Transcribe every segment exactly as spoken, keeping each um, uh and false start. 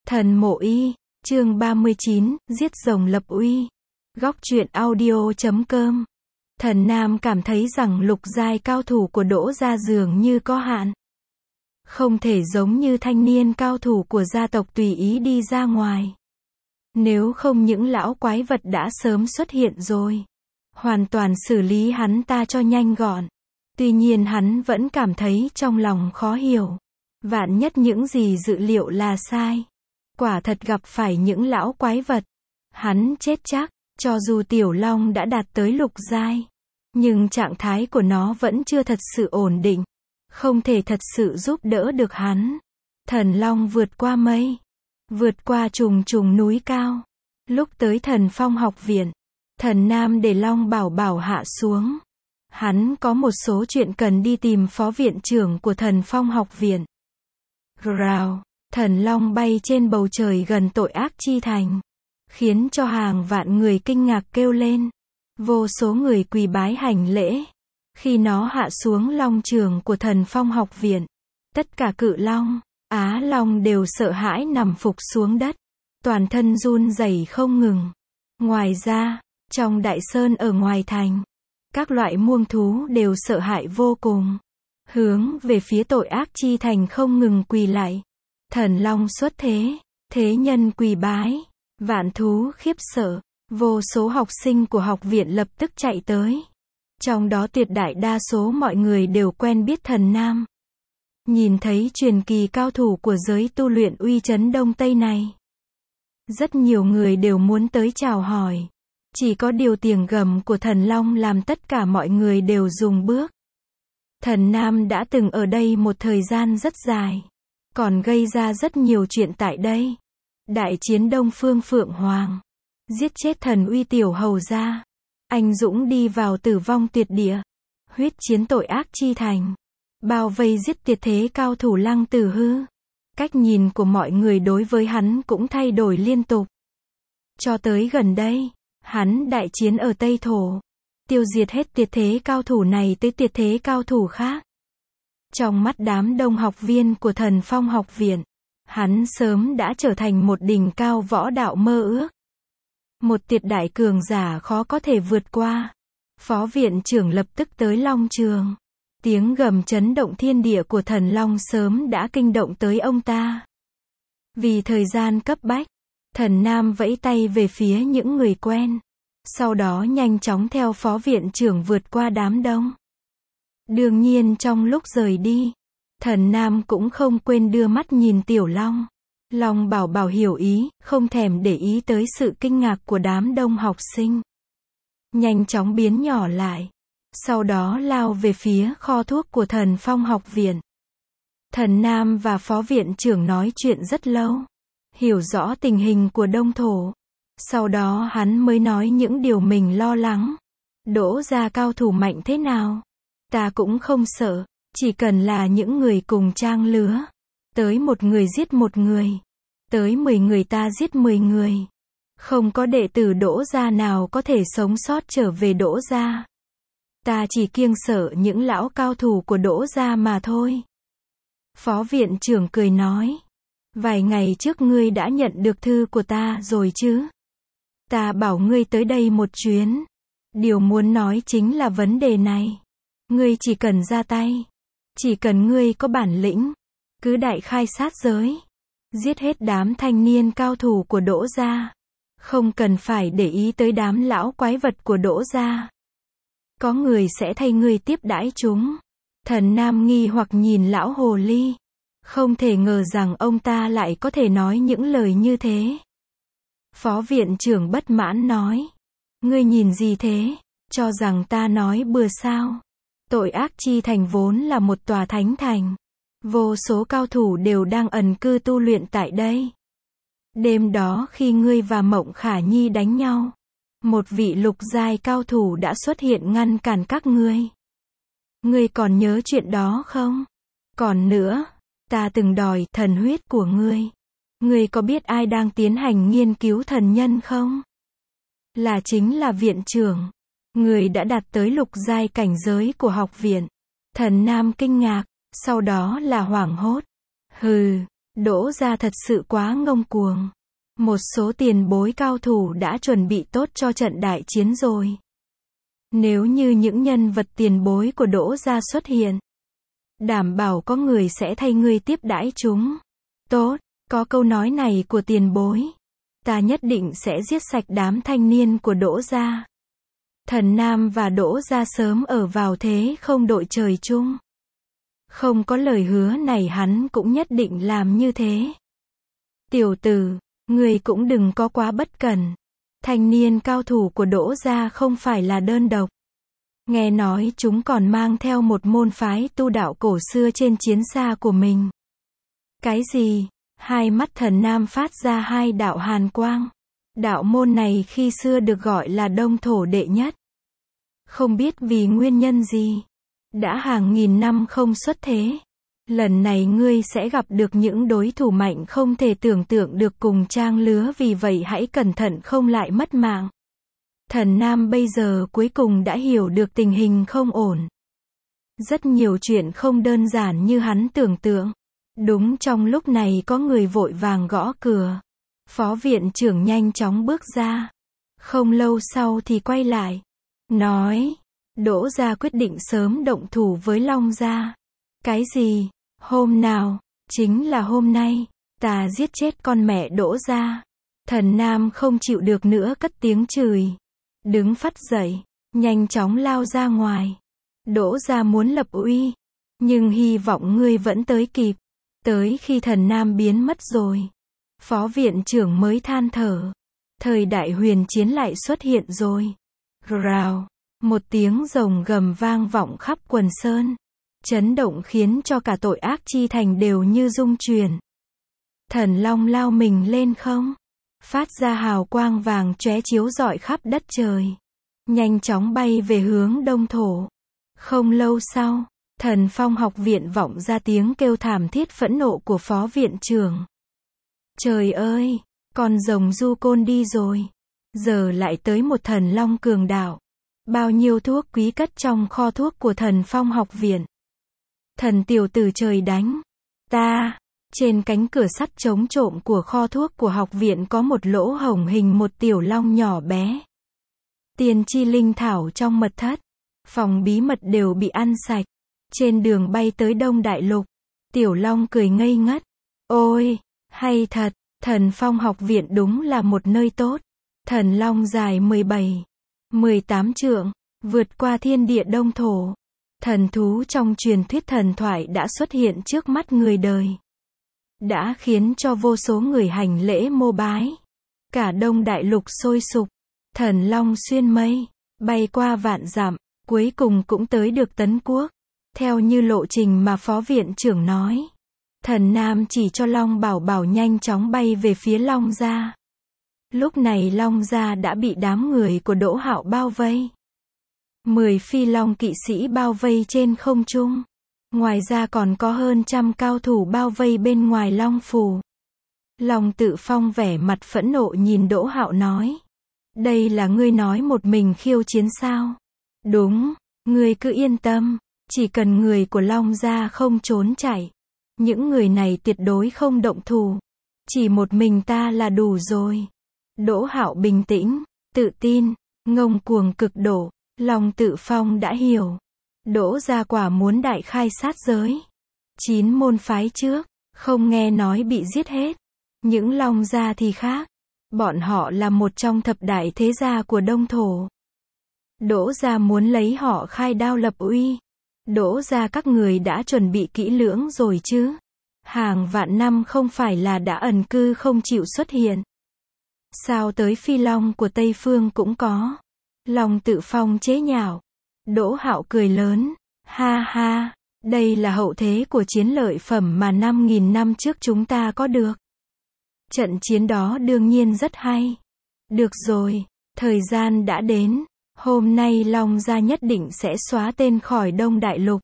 Thần Mộ Y, chương ba mươi chín, giết rồng lập uy. Góc truyện audio chấm com. Thần Nam cảm thấy rằng lục giai cao thủ của Đỗ gia dường như có hạn. Không thể giống như thanh niên cao thủ của gia tộc tùy ý đi ra ngoài. Nếu không những lão quái vật đã sớm xuất hiện rồi. Hoàn toàn xử lý hắn ta cho nhanh gọn. Tuy nhiên hắn vẫn cảm thấy trong lòng khó hiểu. Vạn nhất những gì dự liệu là sai. Quả thật gặp phải những lão quái vật. Hắn chết chắc, cho dù Tiểu Long đã đạt tới lục giai. Nhưng trạng thái của nó vẫn chưa thật sự ổn định. Không thể thật sự giúp đỡ được hắn. Thần Long vượt qua mây. Vượt qua trùng trùng núi cao. Lúc tới Thần Phong học viện. Thần Nam để Long Bảo Bảo hạ xuống. Hắn có một số chuyện cần đi tìm phó viện trưởng của Thần Phong học viện. Rào, Thần Long bay trên bầu trời gần Tội Ác Chi Thành. Khiến cho hàng vạn người kinh ngạc kêu lên. Vô số người quỳ bái hành lễ. Khi nó hạ xuống long trường của Thần Phong học viện. Tất cả cự long, á long đều sợ hãi nằm phục xuống đất. Toàn thân run rẩy không ngừng. Ngoài ra, trong đại sơn ở ngoài thành, các loại muông thú đều sợ hãi vô cùng. Hướng về phía Tội Ác Chi Thành không ngừng quỳ lạy. Thần Long xuất thế, thế nhân quỳ bái, vạn thú khiếp sợ, vô số học sinh của học viện lập tức chạy tới. Trong đó tuyệt đại đa số mọi người đều quen biết Thần Nam. Nhìn thấy truyền kỳ cao thủ của giới tu luyện uy chấn Đông Tây này. Rất nhiều người đều muốn tới chào hỏi. Chỉ có điều tiếng gầm của Thần Long làm tất cả mọi người đều dừng bước. Thần Nam đã từng ở đây một thời gian rất dài. Còn gây ra rất nhiều chuyện tại đây. Đại chiến Đông Phương Phượng Hoàng. Giết chết thần uy tiểu hầu gia. Anh dũng đi vào tử vong tuyệt địa. Huyết chiến Tội Ác Chi Thành. Bao vây giết tuyệt thế cao thủ Lăng Tử Hư. Cách nhìn của mọi người đối với hắn cũng thay đổi liên tục. Cho tới gần đây, hắn đại chiến ở Tây Thổ. Tiêu diệt hết tuyệt thế cao thủ này tới tuyệt thế cao thủ khác. Trong mắt đám đông học viên của Thần Phong học viện, hắn sớm đã trở thành một đỉnh cao võ đạo mơ ước. Một tuyệt đại cường giả khó có thể vượt qua. Phó viện trưởng lập tức tới Long Trường. Tiếng gầm chấn động thiên địa của Thần Long sớm đã kinh động tới ông ta. Vì thời gian cấp bách, Thần Nam vẫy tay về phía những người quen. Sau đó nhanh chóng theo phó viện trưởng vượt qua đám đông. Đương nhiên trong lúc rời đi, Thần Nam cũng không quên đưa mắt nhìn Tiểu Long. Long Bảo Bảo hiểu ý, không thèm để ý tới sự kinh ngạc của đám đông học sinh. Nhanh chóng biến nhỏ lại. Sau đó lao về phía kho thuốc của Thần Phong học viện. Thần Nam và phó viện trưởng nói chuyện rất lâu. Hiểu rõ tình hình của Đông Thổ. Sau đó hắn mới nói những điều mình lo lắng. Đỗ gia cao thủ mạnh thế nào? Ta cũng không sợ. Chỉ cần là những người cùng trang lứa. Tới một người giết một người. Tới mười người ta giết mười người. Không có đệ tử Đỗ gia nào có thể sống sót trở về Đỗ gia. Ta chỉ kiêng sợ những lão cao thủ của Đỗ gia mà thôi. Phó viện trưởng cười nói. Vài ngày trước ngươi đã nhận được thư của ta rồi chứ? Ta bảo ngươi tới đây một chuyến. Điều muốn nói chính là vấn đề này. Ngươi chỉ cần ra tay. Chỉ cần ngươi có bản lĩnh. Cứ đại khai sát giới. Giết hết đám thanh niên cao thủ của Đỗ gia. Không cần phải để ý tới đám lão quái vật của Đỗ gia. Có người sẽ thay ngươi tiếp đãi chúng. Thần Nam nghi hoặc nhìn lão hồ ly. Không thể ngờ rằng ông ta lại có thể nói những lời như thế. Phó viện trưởng bất mãn nói. Ngươi nhìn gì thế? Cho rằng ta nói bừa sao? Tội Ác Chi Thành vốn là một tòa thánh thành. Vô số cao thủ đều đang ẩn cư tu luyện tại đây. Đêm đó khi ngươi và Mộng Khả Nhi đánh nhau, một vị lục giai cao thủ đã xuất hiện ngăn cản các ngươi. Ngươi còn nhớ chuyện đó không? Còn nữa, ta từng đòi thần huyết của ngươi. Ngươi có biết ai đang tiến hành nghiên cứu thần nhân không? Là chính là viện trưởng. Người đã đạt tới lục giai cảnh giới của học viện. Thần Nam kinh ngạc, sau đó là hoảng hốt. Hừ, Đỗ gia thật sự quá ngông cuồng. Một số tiền bối cao thủ đã chuẩn bị tốt cho trận đại chiến rồi. Nếu như những nhân vật tiền bối của Đỗ gia xuất hiện, đảm bảo có người sẽ thay ngươi tiếp đãi chúng. Tốt, có câu nói này của tiền bối, ta nhất định sẽ giết sạch đám thanh niên của Đỗ gia. Thần Nam và Đỗ gia sớm ở vào thế không đội trời chung. Không có lời hứa này hắn cũng nhất định làm như thế. Tiểu tử, người cũng đừng có quá bất cẩn. Thanh niên cao thủ của Đỗ gia không phải là đơn độc. Nghe nói chúng còn mang theo một môn phái tu đạo cổ xưa trên chiến xa của mình. Cái gì? Hai mắt Thần Nam phát ra hai đạo hàn quang. Đạo môn này khi xưa được gọi là Đông Thổ đệ nhất. Không biết vì nguyên nhân gì, đã hàng nghìn năm không xuất thế. Lần này ngươi sẽ gặp được những đối thủ mạnh không thể tưởng tượng được cùng trang lứa, vì vậy hãy cẩn thận không lại mất mạng. Thần Nam bây giờ cuối cùng đã hiểu được tình hình không ổn. Rất nhiều chuyện không đơn giản như hắn tưởng tượng. Đúng trong lúc này có người vội vàng gõ cửa. Phó viện trưởng nhanh chóng bước ra. Không lâu sau thì quay lại. Nói, Đỗ gia quyết định sớm động thủ với Long gia. Cái gì? Hôm nào? Chính là hôm nay. Ta giết chết con mẹ Đỗ gia. Thần Nam không chịu được nữa cất tiếng chửi. Đứng phắt dậy, nhanh chóng lao ra ngoài. Đỗ gia muốn lập uy, nhưng hy vọng ngươi vẫn tới kịp. Tới khi Thần Nam biến mất rồi, phó viện trưởng mới than thở. Thời đại huyền chiến lại xuất hiện rồi. Rào, một tiếng rồng gầm vang vọng khắp quần sơn. Chấn động khiến cho cả tội ác chi thành đều như rung chuyển. Thần Long lao mình lên không, phát ra hào quang vàng chóe chiếu rọi khắp đất trời. Nhanh chóng bay về hướng Đông Thổ. Không lâu sau, Thần Phong học viện vọng ra tiếng kêu thảm thiết phẫn nộ của phó viện trưởng. Trời ơi, con rồng du côn đi rồi. Giờ lại tới một thần long cường đạo. Bao nhiêu thuốc quý cất trong kho thuốc của Thần Phong học viện. Thần tiểu tử trời đánh ta. Trên cánh cửa sắt chống trộm của kho thuốc của học viện có một lỗ hổng hình một tiểu long nhỏ bé. Tiên chi linh thảo trong mật thất, phòng bí mật đều bị ăn sạch. Trên đường bay tới Đông Đại Lục, tiểu long cười ngây ngất. Ôi, hay thật, Thần Phong học viện đúng là một nơi tốt. Thần long dài mười bảy, mười tám trượng, vượt qua thiên địa Đông Thổ. Thần thú trong truyền thuyết thần thoại đã xuất hiện trước mắt người đời. Đã khiến cho vô số người hành lễ mô bái. Cả Đông Đại Lục sôi sục. Thần long xuyên mây, bay qua vạn dặm, cuối cùng cũng tới được Tấn Quốc. Theo như lộ trình mà phó viện trưởng nói, Thần Nam chỉ cho Long Bảo Bảo nhanh chóng bay về phía Long gia. Lúc này Long gia đã bị đám người của Đỗ Hạo bao vây. Mười phi long kỵ sĩ bao vây trên không trung. Ngoài ra còn có hơn trăm cao thủ bao vây bên ngoài Long Phủ. Long Tự Phong vẻ mặt phẫn nộ nhìn Đỗ Hạo nói. Đây là ngươi nói một mình khiêu chiến sao? Đúng, ngươi cứ yên tâm. Chỉ cần người của Long gia không trốn chạy. Những người này tuyệt đối không động thủ. Chỉ một mình ta là đủ rồi. Đỗ Hạo bình tĩnh, tự tin, ngông cuồng cực độ. Long Tự Phong đã hiểu. Đỗ gia quả muốn đại khai sát giới. Chín môn phái trước, không nghe nói bị giết hết. Những Long gia thì khác. Bọn họ là một trong thập đại thế gia của Đông Thổ. Đỗ gia muốn lấy họ khai đao lập uy. Đỗ gia các người đã chuẩn bị kỹ lưỡng rồi chứ? Hàng vạn năm không phải là đã ẩn cư không chịu xuất hiện. Sao tới phi long của Tây Phương cũng có? Long Tự Phong chế nhạo. Đỗ Hạo cười lớn. Ha ha, đây là hậu thế của chiến lợi phẩm mà năm nghìn năm trước chúng ta có được. Trận chiến đó đương nhiên rất hay. Được rồi, thời gian đã đến. Hôm nay Long gia nhất định sẽ xóa tên khỏi Đông Đại Lục.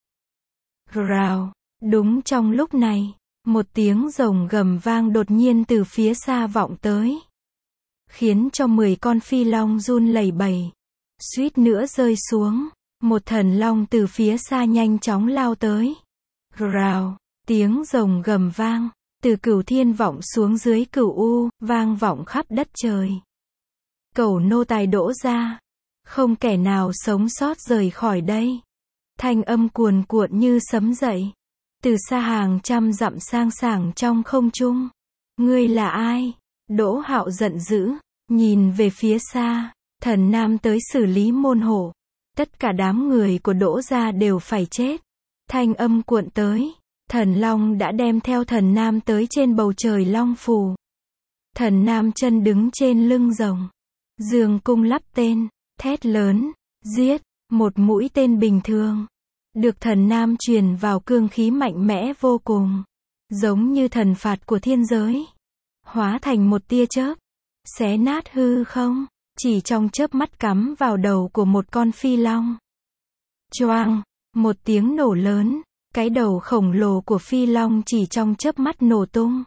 Rào, đúng trong lúc này, một tiếng rồng gầm vang đột nhiên từ phía xa vọng tới. Khiến cho mười con phi long run lẩy bẩy. Suýt nữa rơi xuống. Một thần long từ phía xa nhanh chóng lao tới. Rào, tiếng rồng gầm vang. Từ cửu thiên vọng xuống dưới cửu u, vang vọng khắp đất trời. Cẩu nô tài đỗ ra. Không kẻ nào sống sót rời khỏi đây. Thanh âm cuồn cuộn như sấm dậy. Từ xa hàng trăm dặm sang sảng trong không trung. Ngươi là ai? Đỗ Hạo giận dữ, nhìn về phía xa. Thần Nam tới xử lý môn hộ. Tất cả đám người của Đỗ gia đều phải chết. Thanh âm cuộn tới. Thần Long đã đem theo thần Nam tới trên bầu trời Long Phù. Thần Nam chân đứng trên lưng rồng. Dương cung lắp tên, thét lớn, giết, một mũi tên bình thường. Được thần Nam truyền vào cương khí mạnh mẽ vô cùng. Giống như thần phạt của thiên giới. Hóa thành một tia chớp. Xé nát hư không. Chỉ trong chớp mắt cắm vào đầu của một con phi long. Choang, một tiếng nổ lớn. Cái đầu khổng lồ của phi long chỉ trong chớp mắt nổ tung.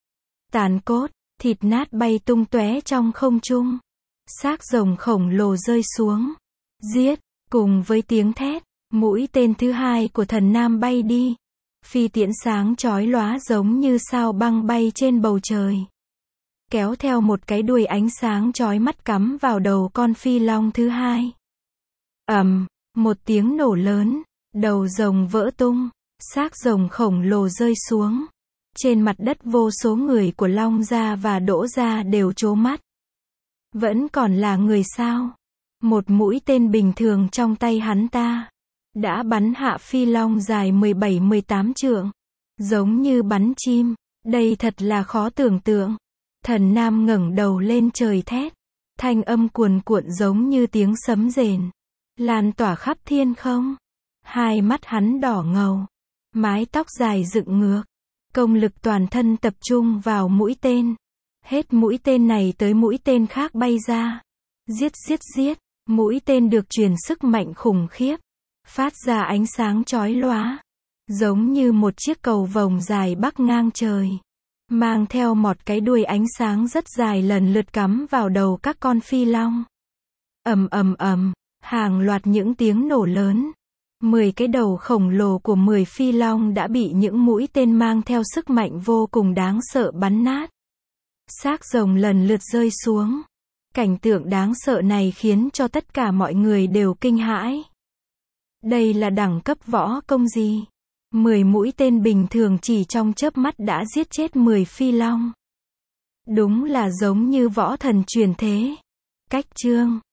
Tàn cốt, thịt nát bay tung tóe trong không trung. Xác rồng khổng lồ rơi xuống. Giết, cùng với tiếng thét, mũi tên thứ hai của thần Nam bay đi. Phi tiễn sáng chói lóa giống như sao băng bay trên bầu trời. Kéo theo một cái đuôi ánh sáng chói mắt cắm vào đầu con phi long thứ hai. Ầm, một tiếng nổ lớn, đầu rồng vỡ tung, xác rồng khổng lồ rơi xuống. Trên mặt đất vô số người của Long gia và Đỗ gia đều trố mắt. Vẫn còn là người sao? Một mũi tên bình thường trong tay hắn ta đã bắn hạ phi long dài mười bảy mười tám trượng, giống như bắn chim. Đây thật là khó tưởng tượng. Thần Nam ngẩng đầu lên trời thét, thanh âm cuồn cuộn giống như tiếng sấm rền, lan tỏa khắp thiên không. Hai mắt hắn đỏ ngầu, mái tóc dài dựng ngược, công lực toàn thân tập trung vào mũi tên. Hết mũi tên này tới mũi tên khác bay ra. Giết giết giết, mũi tên được truyền sức mạnh khủng khiếp, phát ra ánh sáng chói lóa, giống như một chiếc cầu vồng dài bắc ngang trời, mang theo một cái đuôi ánh sáng rất dài lần lượt cắm vào đầu các con phi long. Ầm ầm ầm, hàng loạt những tiếng nổ lớn. Mười cái đầu khổng lồ của mười phi long đã bị những mũi tên mang theo sức mạnh vô cùng đáng sợ bắn nát. Xác rồng lần lượt rơi xuống. Cảnh tượng đáng sợ này khiến cho tất cả mọi người đều kinh hãi. Đây là đẳng cấp võ công gì? Mười mũi tên bình thường chỉ trong chớp mắt đã giết chết mười phi long. Đúng là giống như võ thần truyền thế. Cách chương